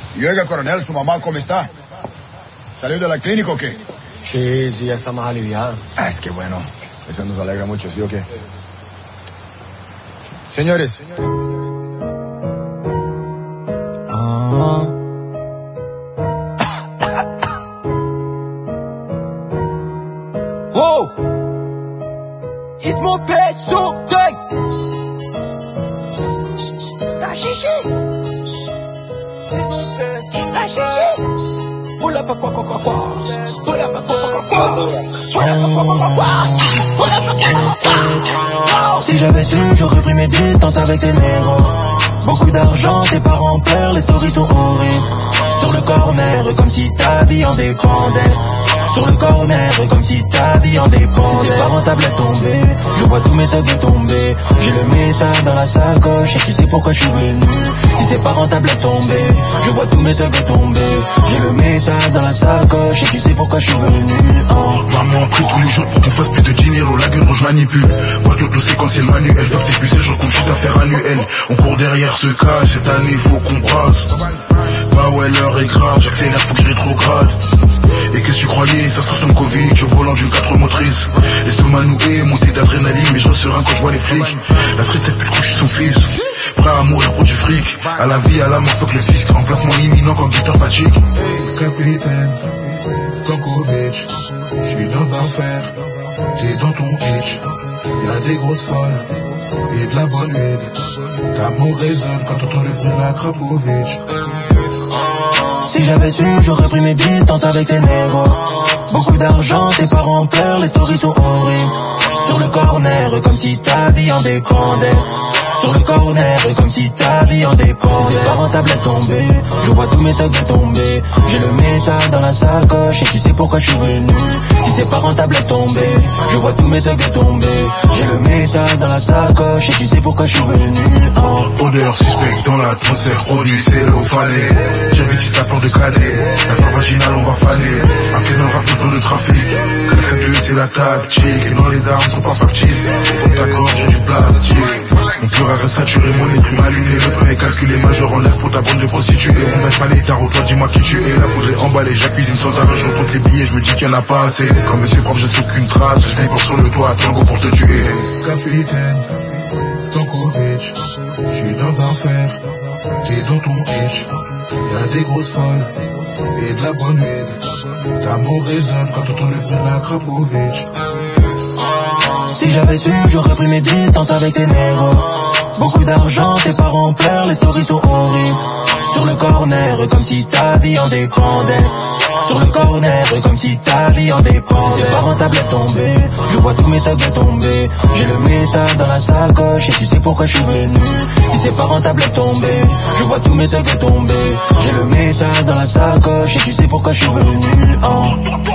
Y oiga, coronel, ¿su mamá cómo está? ¿Salió de la clínica o qué? Sí, ya está más aliviada. Es que bueno, eso nos alegra mucho, ¿sí o qué? Señores. Wow! It's mon peso, day! La chichi! La chichi! Pull up a quoi quoi quoi quoi! Pull up a quoi quoi quoi quoi! Pull up a quoi quoi quoi quoi! Pull up a quoi quoi quoi! Si j'avais su, j'aurais pris mes distances avec tes négros. Beaucoup d'argent, tes parents pleurent, les stories sont horribles. Sur le corner, comme si ta vie en dépendait. Sur le corner, comme si ta vie en dépendait. C'est pas rentable à tomber, je vois tous mes thugs tomber. J'ai le métal dans la sacoche et tu sais pourquoi je suis venu. Si c'est pas rentable à tomber, je vois tous mes thugs tomber. J'ai le métal dans la sacoche et tu sais pourquoi je suis venu. Maman prie tous les jours pour qu'on fasse plus de dinero, la gueule je manipule. Moi tout séquentiel manuel, fuck tes pucelles, je compte chiffre d'affaires annuel. On court derrière ce cas, cette année faut qu'on brasse. Bah ouais l'heure est grave, j'accélère, faut que je rétrograde. Et qu'est-ce que tu croyais, ça se trouve sur le Covid, je volant d'une 4 motrices. L'estomac noué, montée d'adrénaline, mais je reste serein quand je vois les flics. La street cette pute croit que je suis son fils, prêt à mourir pour du fric. À la vie, à la mort, fuck les fiscs, remplacement imminent quand Victor fatigue. Capitaine Stankovic, j'suis dans un fer, t'es dans ton pitch. Y'a des grosses folles et de la bonne huile. Ta mot résonne quand t'entends le bruit de la Krapovic. Si j'avais su, j'aurais pris mes distances avec tes négros. Beaucoup d'argent, tes parents pleurent, les stories sont horribles. Sur le corner, comme si ta vie en dépendait. Sur le corner, comme si ta vie en dépendait. C'est pas rentable à tomber, je vois tous mes thugs tomber. J'ai le métal dans la sacoche et tu sais pourquoi je suis venu. Si c'est pas rentable à tomber, je vois tous mes thugs tomber. J'ai le métal dans la sacoche et tu sais pourquoi je suis venu. Odeur suspecte dans l'atmosphère, produit cellophané. J'ai vu tu t'apportes de cadet, la fois vaginale on va faner. Un pied dans le rap, dans le trafic. 4-2 c'est la tactique, et dans les armes sont pas factices. Au fond de ta gorge j'ai du plastique. Mon cœur a saturé, mon esprit m'a allumé. Le plan est calculé, majeur en l'air pour ta bande de prostituées. On baisse pas les tarots, toi dis-moi qui tu es. La poudre est emballée, je la cuisine sans arrêt. Je compte les billets, je me dis qu'il y en a pas assez. Comme monsieur prof, je sais aucune trace. Je sniper sur le toit, tango pour te tuer. Capitaine Stankovic, j'suis dans un fer, t'es dans ton pitch. Y'a des grosses folles et de la bonne huile. Ta mot résonne quand t'entends le bruit de la Krapovic. Si j'avais su, j'aurais pris mes distances avec tes négros. Beaucoup d'argent, tes parents pleurent, les stories sont horribles. Sur le corner, comme si ta vie en dépendait. Sur le corner, comme si ta vie en dépendait. C'est pas rentable à tomber, je vois tous mes thugs tomber. J'ai le métal dans la sacoche et tu sais pourquoi je suis venu. Si c'est pas rentable à tomber, je vois tous mes thugs tomber. J'ai le métal dans la sacoche et tu sais pourquoi je suis venu.